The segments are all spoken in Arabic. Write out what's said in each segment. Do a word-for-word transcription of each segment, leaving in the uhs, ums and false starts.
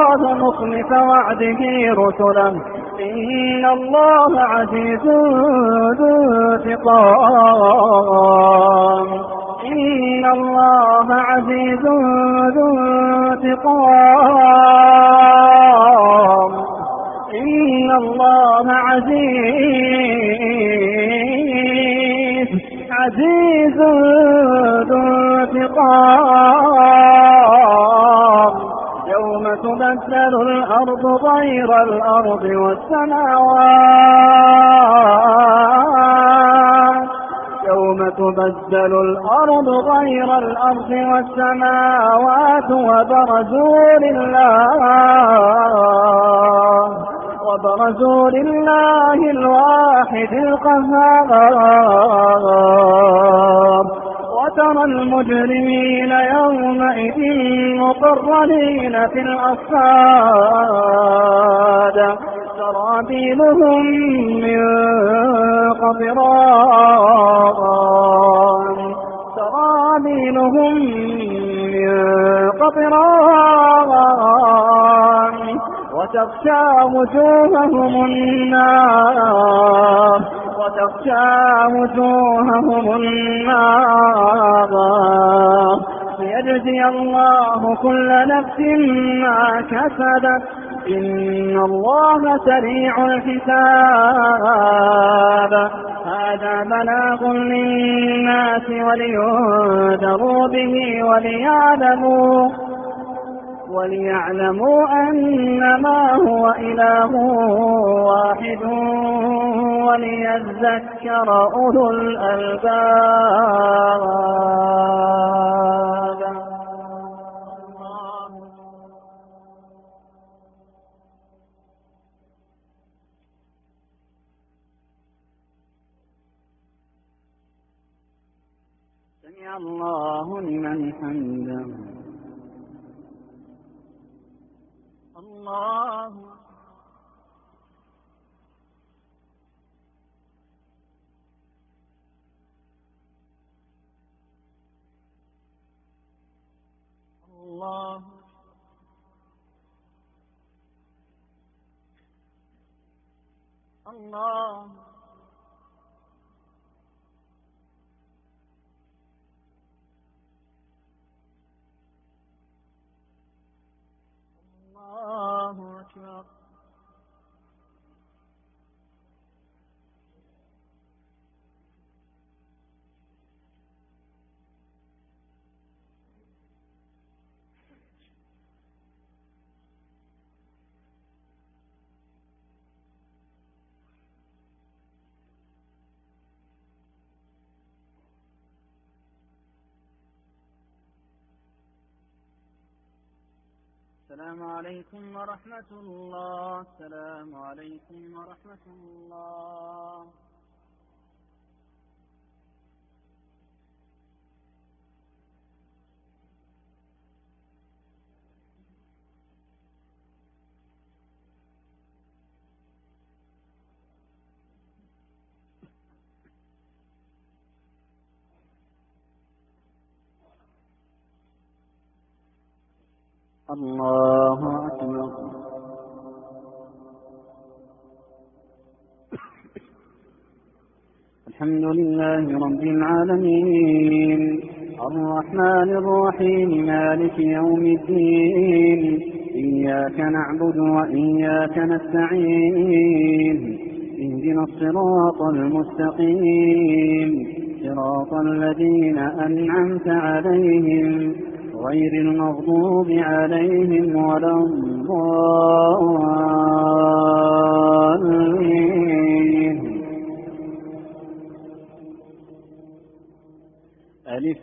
الله مخلف وعده رسله إن الله عزيز ذو انتقام إن الله عزيز ذو انتقام إن الله عزيز عزيز ذو انتقام يوم تبدل الأرض غير الأرض والسماوات يوم تبدل الأرض غير الأرض والسماوات وبرزوا لله وبرزوا لله الواحد القهار وترى المجرمين يومئذ مقرنين في الأصفاد سرابيلهم من قطران سرابيلهم من قطران وتغشى وجوههم النار وتغشى وجوههم النار ليجزي الله كل نفس ما كسبت إن الله سريع الحساب هذا بلاغ للناس ولينذروا به وليعلموا وليعلموا أنما هو إله واحد وليذكر أولو الألباب. سمع الله لمن حمده. الله الله الله الله أكبر. السلام عليكم ورحمة الله. السلام عليكم ورحمة الله. الله أكبر. الحمد لله رب العالمين الرحمن الرحيم مالك يوم الدين إياك نعبد وإياك نستعين اهدنا الصراط المستقيم صراط الذين أنعمت عليهم غير المغضوب عليهم ولا الضالين. ألف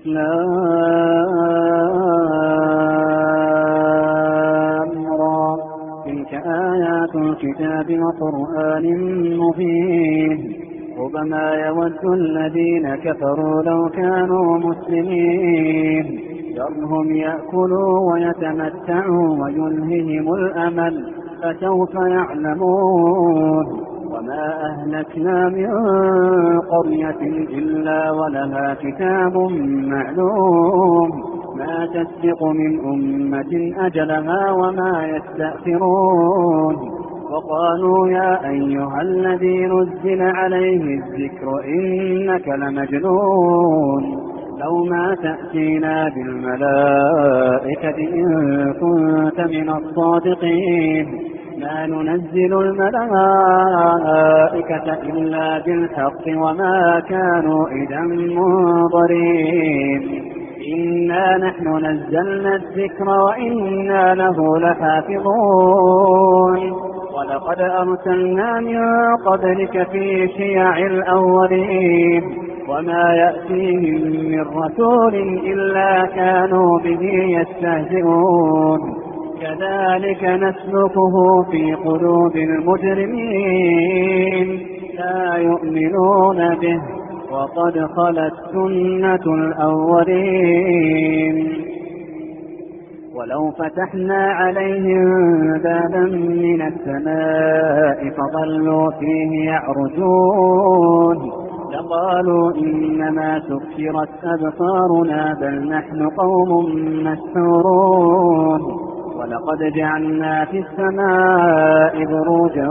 لام را تلك آيات الكتاب وقرآن مبين ربما يود الذين كفروا لو كانوا مسلمين ذرهم يأكلوا ويتمتعوا ويلههم الأمل فسوف يعلمون وما أهلكنا من قرية إلا ولها كتاب معلوم ما تسبق من أمة أجلها وما يستأخرون وقالوا يا أيها الذي نزل عليه الذكر إنك لمجنون لو ما تأتينا بالملائكة إن كنت من الصادقين ما ننزل الملائكة إلا بالحق وما كانوا إذا منظرين إنا نحن نزلنا الذكر وإنا له لحافظون ولقد أرسلنا من قبلك في شيع الأولين وما يأتيهم من رسول إلا كانوا به يستهزئون كذلك نسلكه في قلوب المجرمين لا يؤمنون به وقد خلت سنة الأولين ولو فتحنا عليهم بابا من السماء فظلوا فيه يعرجون لقالوا إنما سكرت أبصارنا بل نحن قوم مسحورون ولقد جعلنا في السماء بروجا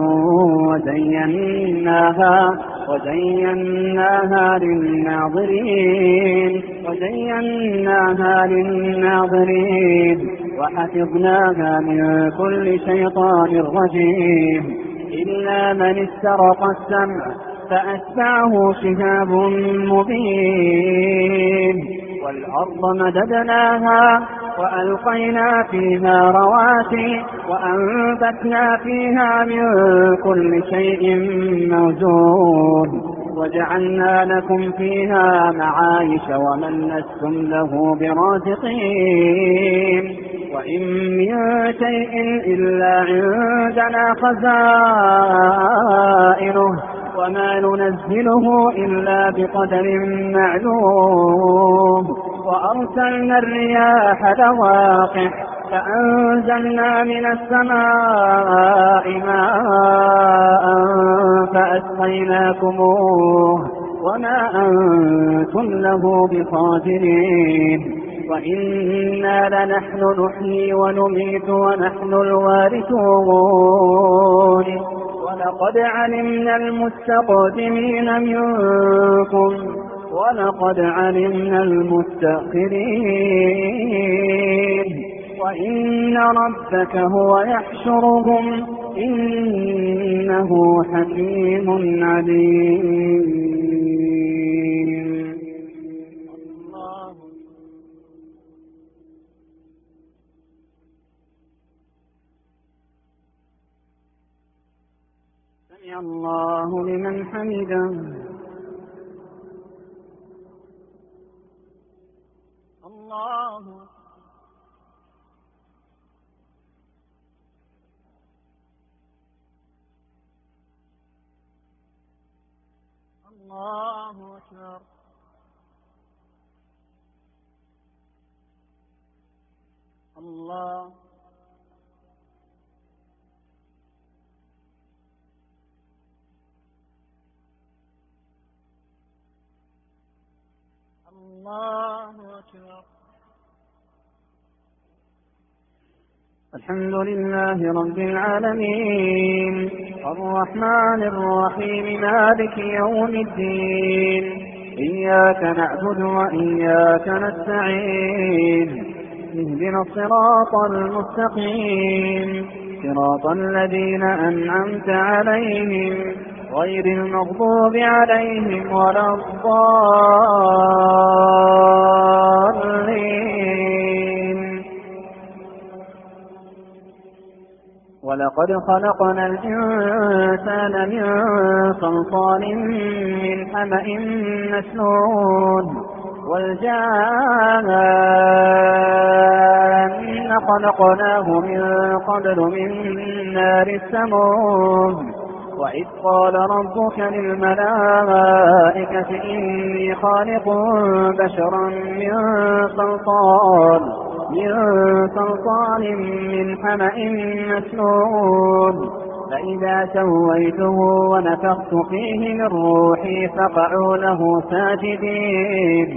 وزيناها وزيناها للناظرين وزيناها للناظرين وحفظناها من كل شيطان رجيم إلا من استرق السمع فأتبعه شهاب مبين والأرض مددناها وألقينا فيها رواسي وأنبتنا فيها من كل شيء موزون وجعلنا لكم فيها معايش ومن لستم له برازقين وإن من شيء إلا عندنا خزائنه وما ننزله إلا بقدر معلوم وأرسلنا الرياح لواقح فأنزلنا من السماء ماء فأسقيناكموه وما أنتم له بخازنين وإنا لنحن نحيي ونميت ونحن الوارثون ولقد علمنا المستقدمين منكم ولقد علمنا المستأخرين وإن ربك هو يحشرهم إنه حكيم عليم. سمع الله لمن حمده. الله الله أكبر. الله الله أكبر. الحمد لله رب العالمين الرحمن الرحيم مالك يوم الدين إياك نعبد وإياك نستعين اهدنا الصراط المستقيم صراط الذين أنعمت عليهم غير المغضوب عليهم ولا الضالين. ولقد خلقنا الإنسان من صلصال من حمأ مسنون والجان خلقناه من قبل من نار السموم وإذ قال ربك للملائكة إني خالق بشرا من صلصال من صلصال من حمأ مسنون فإذا سويته ونفخت فيه من روحي فقعوا له ساجدين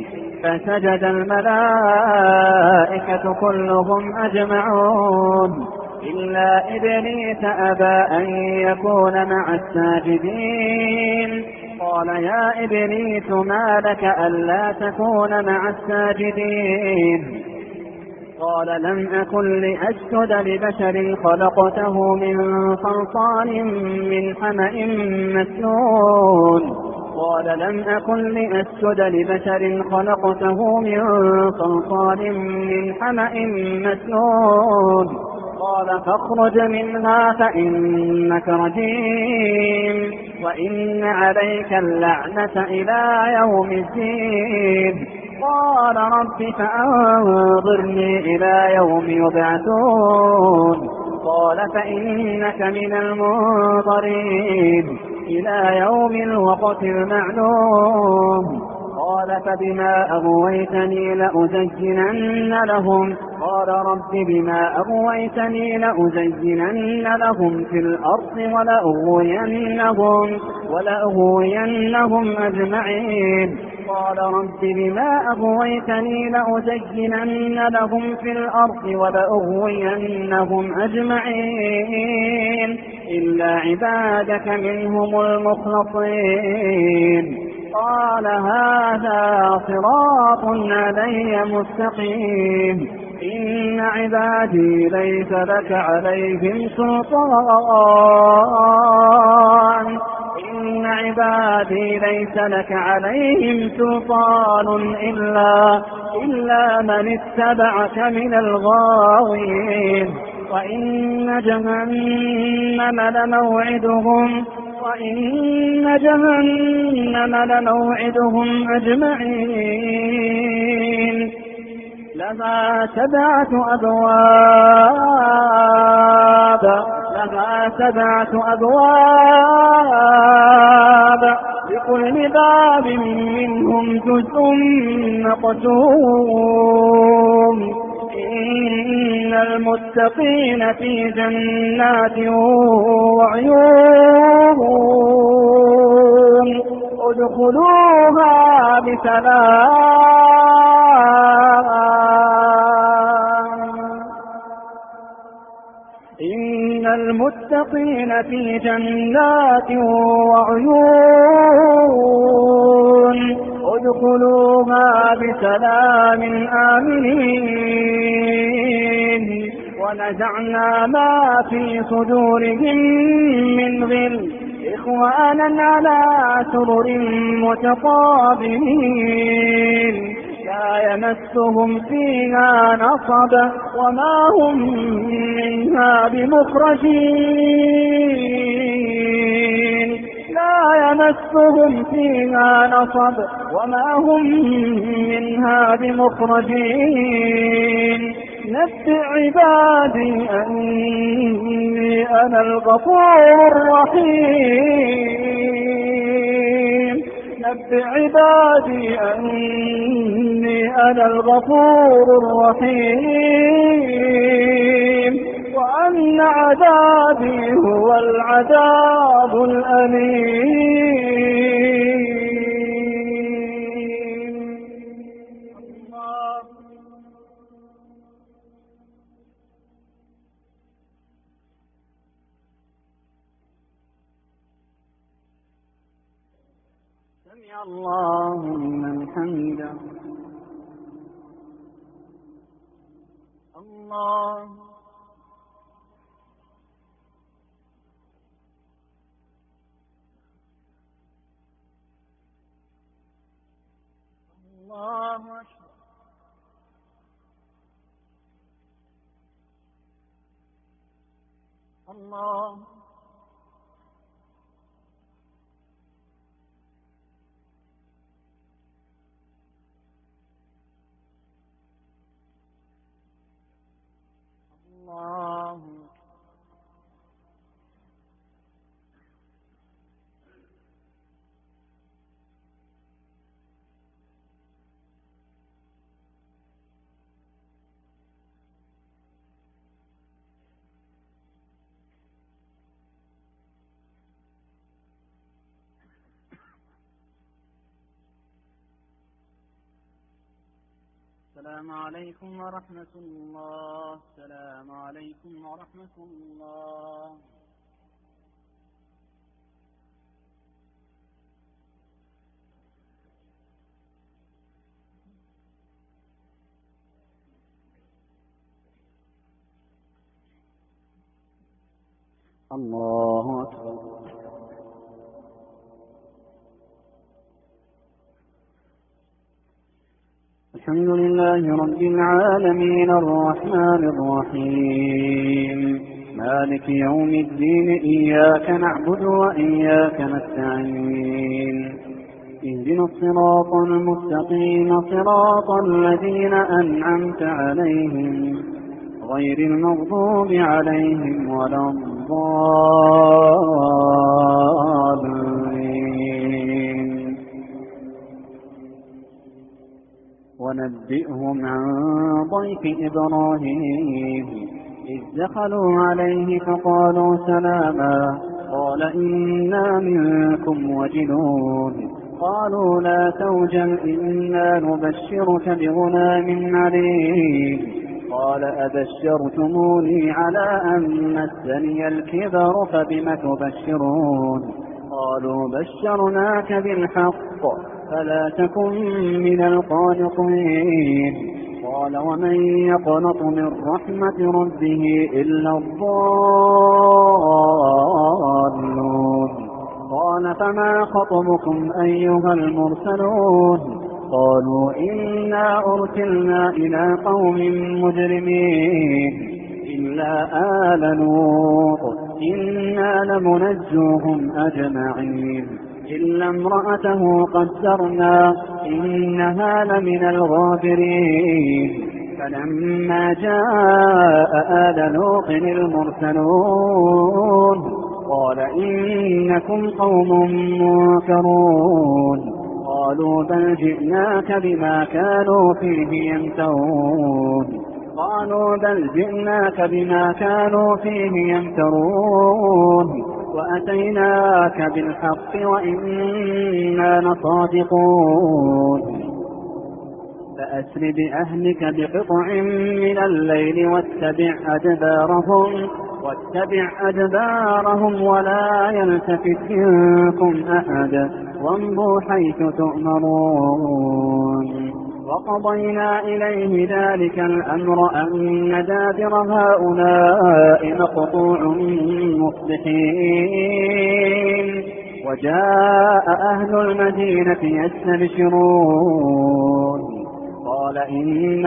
فسجد الملائكة كلهم أجمعون إلا إبليس أبى أن يكون مع الساجدين. قال يا إبليس ما لك ألا تكون مع الساجدين؟ قال لم أكن لأسجد لبشر خلقته من صلصال من حمأ مسنون. قال لم أكن لأسجد لبشر خلقته من صلصال من حمأ مسنون. قال فاخرج منها فإنك رجيم وإن عليك اللعنة إلى يوم الدين. قال رب فأنظرني إلى يوم يبعثون. قال فإنك من المنظرين إلى يوم الوقت المعلوم. قال فبما أغويتني لأزينن لهم قال رب بما أغويتني لأزينن لهم في الأرض ولأغوينهم, ولأغوينهم أجمعين. قال رب بما أغويتني لأزينن لهم في الأرض ولأغوينهم أجمعين إلا عبادك منهم المخلصين. قال هذا صراط علي مستقيم إن عبادي ليس لك عليهم سلطان إن عبادي ليس لك عليهم سلطان إلا, إلا من اتبعك من الغاوين. وإن جهنم لموعدهم وإن جهنم لموعدهم أجمعين لها سبعة أبواب لها سبعة أبواب لكل باب منهم جزء مقسوم. إن المتقين في جنات وعيون ادخلوها بسلام. إن المتقين في جنات وعيون ادخلوها بسلام آمنين. ونزعنا ما في صدورهم من غل إخوانا على سرر متقابلين لا يمسهم فيها نصب وما هم منها بمخرجين لا يمسهم فيها نصب وما هم منها بمخرجين. نبئ عبادي أني أنا الغفور الرحيم نبئ عبادي أني أنا الغفور الرحيم وأن عذابي هو العذاب الأليم. سمع الله لمن حمده. الله الله أكبر. الله الله السلام عليكم ورحمة الله. السلام عليكم ورحمة الله. الله أكبر. الحمد لله رب العالمين الرحمن الرحيم مالك يوم الدين إياك نعبد وإياك نستعين اهدنا الصراط المستقيم صراط الذين أنعمت عليهم غير المغضوب عليهم ولا الضالين. ونبئهم عن ضيف إبراهيم إذ دخلوا عليه فقالوا سلاما قال إنا منكم وجلون قالوا لا توجل إنا نبشرك بغلام عليم قال أبشرتموني على أن مسني الكبر فبم تبشرون قالوا بشرناك بالحق فلا تكن من القانطين قال ومن يقنط من رحمة ربه إلا الضالون قال فما خطبكم أيها المرسلون قالوا إنا أرسلنا إلى قوم مجرمين إلا آل لوط إنا لمنجوهم أجمعين إلا امرأته قدرنا إنها لمن الغابرين فلما جاء آل لوط المرسلون قال إنكم قوم منكرون قالوا بل جئناك بما كانوا فيه يمترون قالوا بل جئناك بما كانوا فيه يمترون وأتيناك بالحق وإنا لصادقون فأسر بأهلك بقطع من الليل واتبع أدبارهم واتبع أدبارهم ولا يلتفت منكم أحد وامضوا حيث تؤمرون وقضينا إليه ذلك الأمر أن دابر هؤلاء مقطوع مصبحين وجاء أهل المدينة يستبشرون قال إن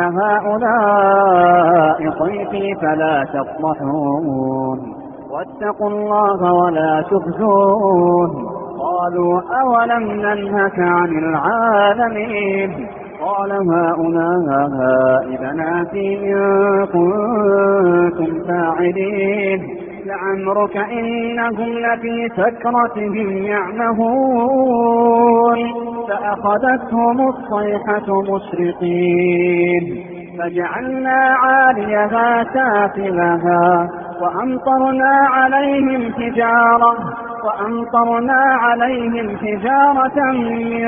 هؤلاء ضيفي فلا تفضحون واتقوا الله ولا تخزون قالوا أولم ننهك عن العالمين قال هؤلاء بناتي إن كنتم فاعلين لعمرك إنهم لفي سكرتهم يعمهون فأخذتهم الصيحة مشرقين فجعلنا عاليها سافلها وأمطرنا عليهم حجارة وأمطرنا عليهم حجارة من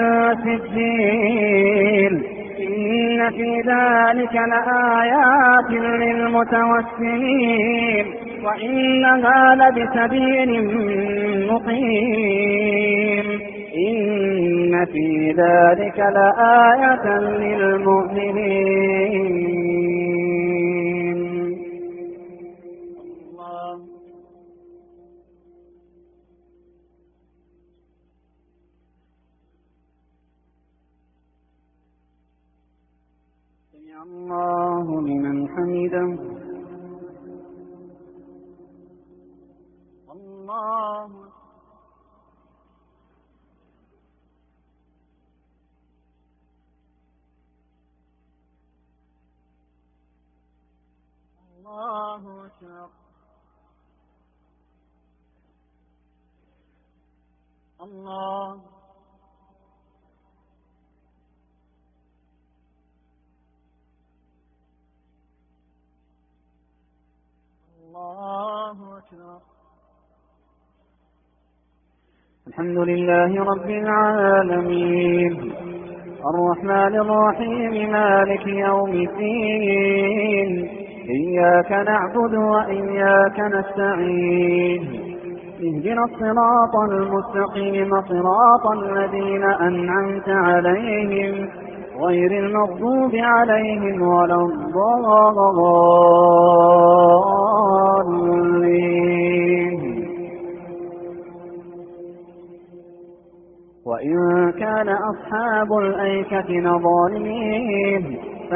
سجيل إن في ذلك لآيات للمتوسمين وإنها لبسبيل مقيم إن في ذلك لآية للمؤمنين. الله سمع الله لمن حمده. الله الله أكبر. الله الله أكبر. الحمد لله رب العالمين الرحمن الرحيم مالك يوم الدين إياك نعبد وإياك نستعين اهدنا الصراط المستقيم صراط الذين أنعمت عليهم غير المغضوب عليهم ولا الضالين. وإن كان أصحاب الأيكة لظالمين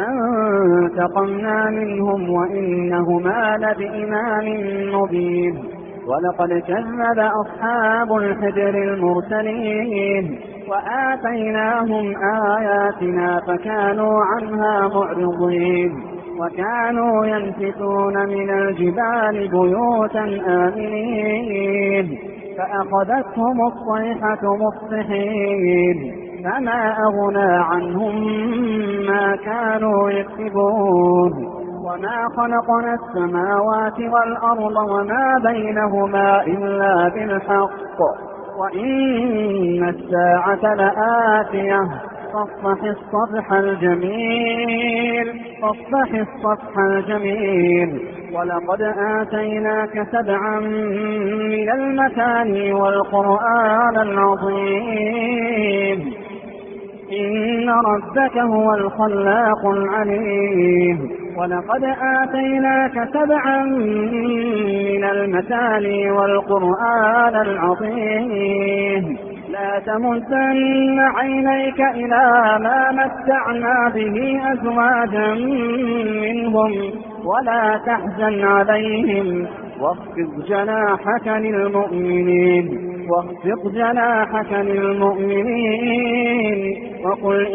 فانتقمنا منهم وإنهما لبإمام مبين. ولقد كذب أصحاب الحجر المرسلين وآتيناهم آياتنا فكانوا عنها معرضين. وكانوا ينحتون من الجبال بيوتا آمنين فأخذتهم الصيحة مصبحين فما أغنى عنهم ما كانوا يكسبون. وما خلقنا السماوات والأرض وما بينهما إلا بالحق وإن الساعة لآتية فاصفح الصفح الجميل فاصفح الصفح الجميل. ولقد آتيناك سبعا من المثاني والقرآن العظيم إن ربك هو الخلاق العليم. ولقد آتيناك سبعا من المثاني والقرآن العظيم لا تمدن عينيك إلى ما متعنا به أزواجا منهم ولا تحزن عليهم واخفض جناحك للمؤمنين واخفض جناحك للمؤمنين وقل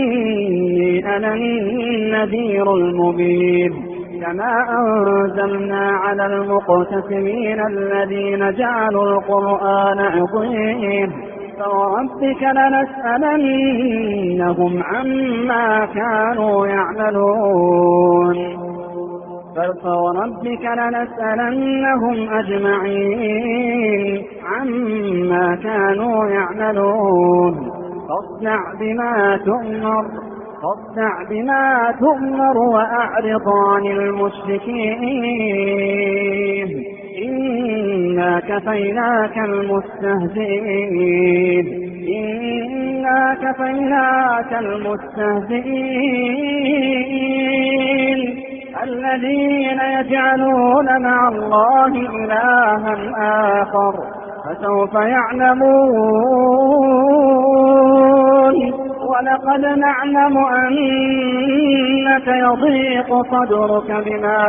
إني أنا النذير المبين. كما أنزلنا على المقتسمين الذين جعلوا القرآن عظيم فوربك لنسألنهم عما كانوا يعملون فوربك لنسألنهم أجمعين عما كانوا يعملون. فاصدع بما تؤمر فاصدع بما تؤمر وأعرض عن المشركين إنا كفيناك المستهزئين إنا كفيناك المستهزئين الذين يجعلون مع الله إلها آخر فسوف يعلمون. ولقد نعلم أنك يضيق صدرك بما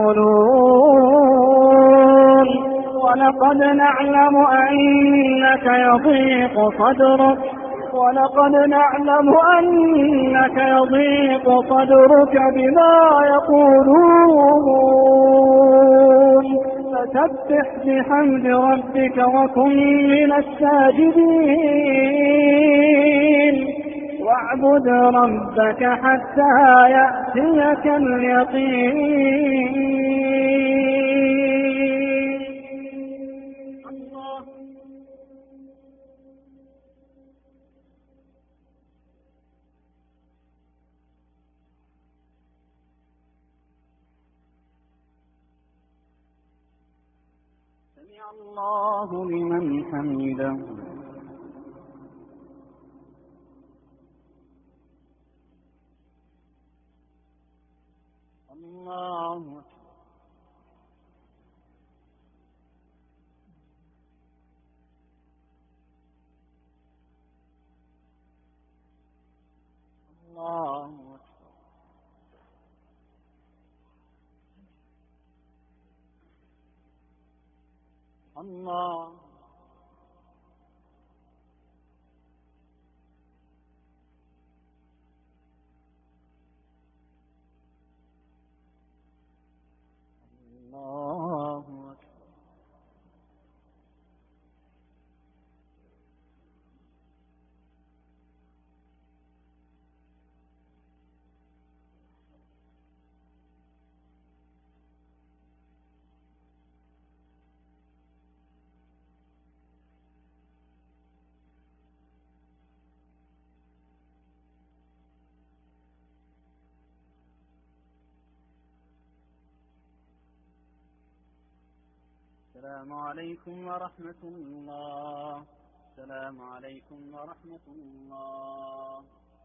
يقولون ولقد نعلم أنك يضيق صدرك ولقد نعلم أنك يضيق صدرك بما يقولون فسبح بحمد ربك وكن من الساجدين واعبد ربك حتى يأتيك اليقين. سمع الله لمن حمده. الله الله الله الله السلام عليكم ورحمة الله. السلام عليكم ورحمة الله.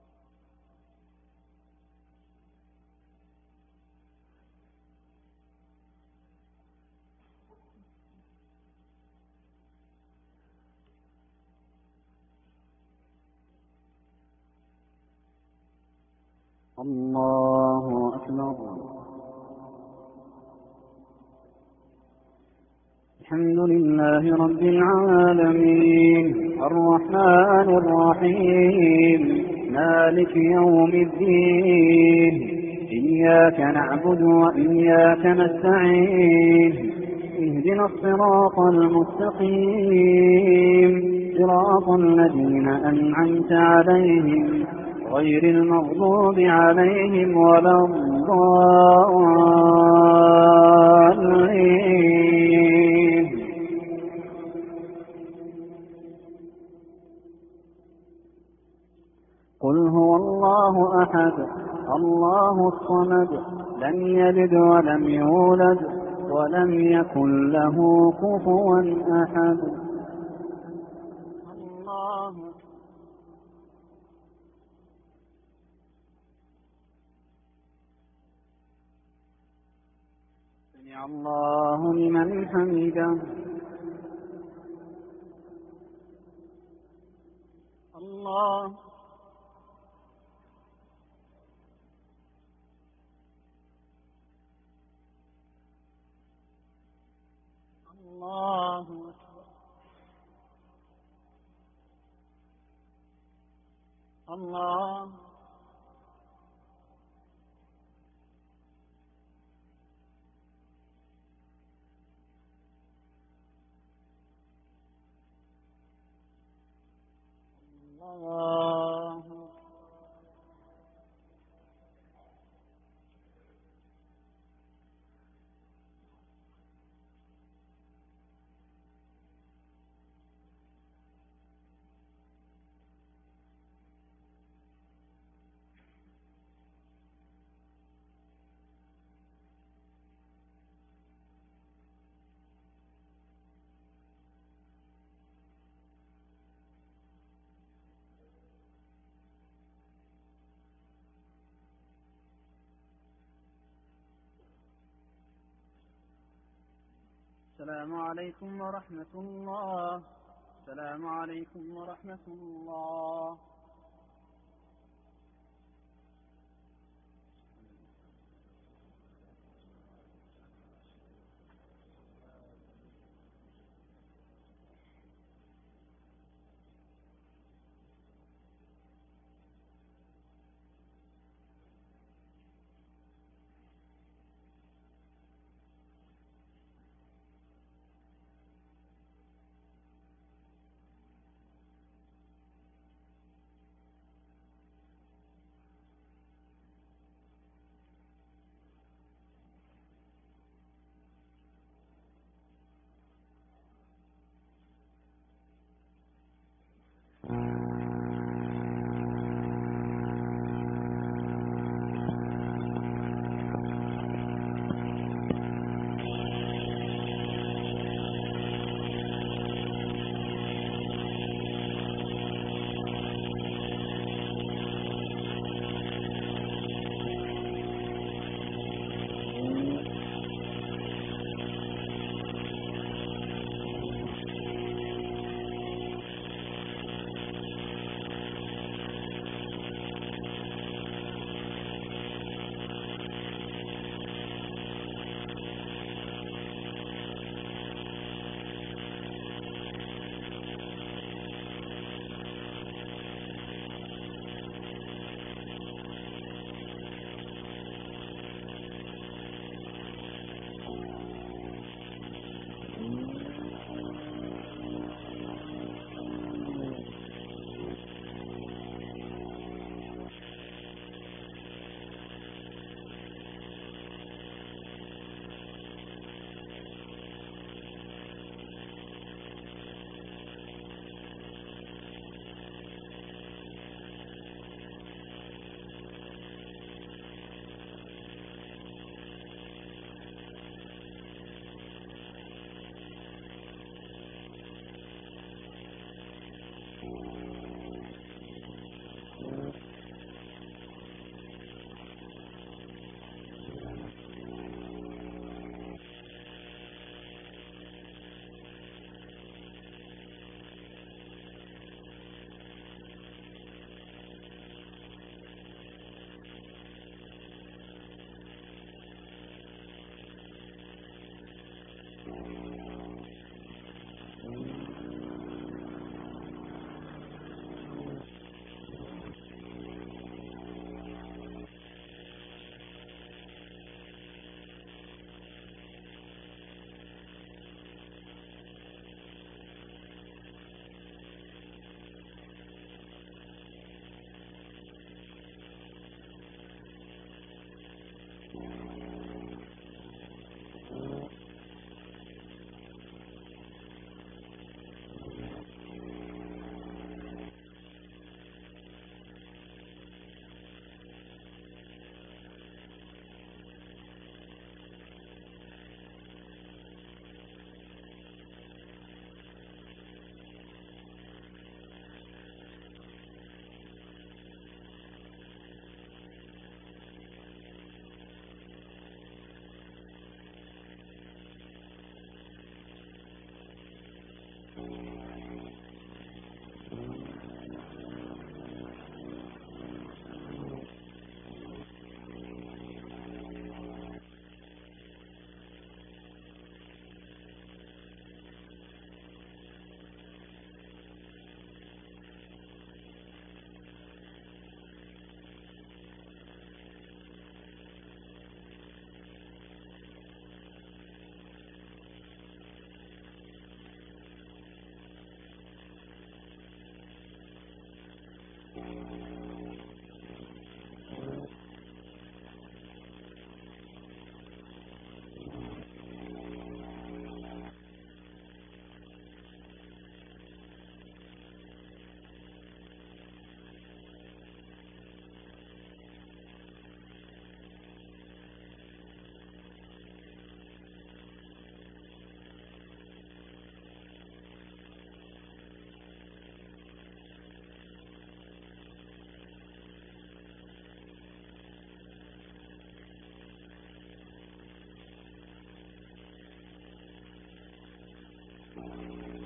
الله أكبر. الحمد لله رب العالمين الرحمن الرحيم مالك يوم الدين إياك نعبد وإياك نستعين اهدنا الصراط المستقيم صراط الذين أنعمت عليهم غير المغضوب عليهم ولا الضالين. قل هو الله أحد الله الصمد لم يلد ولم يولد ولم يكن له كفوا أحد. الله سمع الله لمن حمده. الله الله الله الله. السلام عليكم ورحمة الله. السلام عليكم ورحمة الله. you.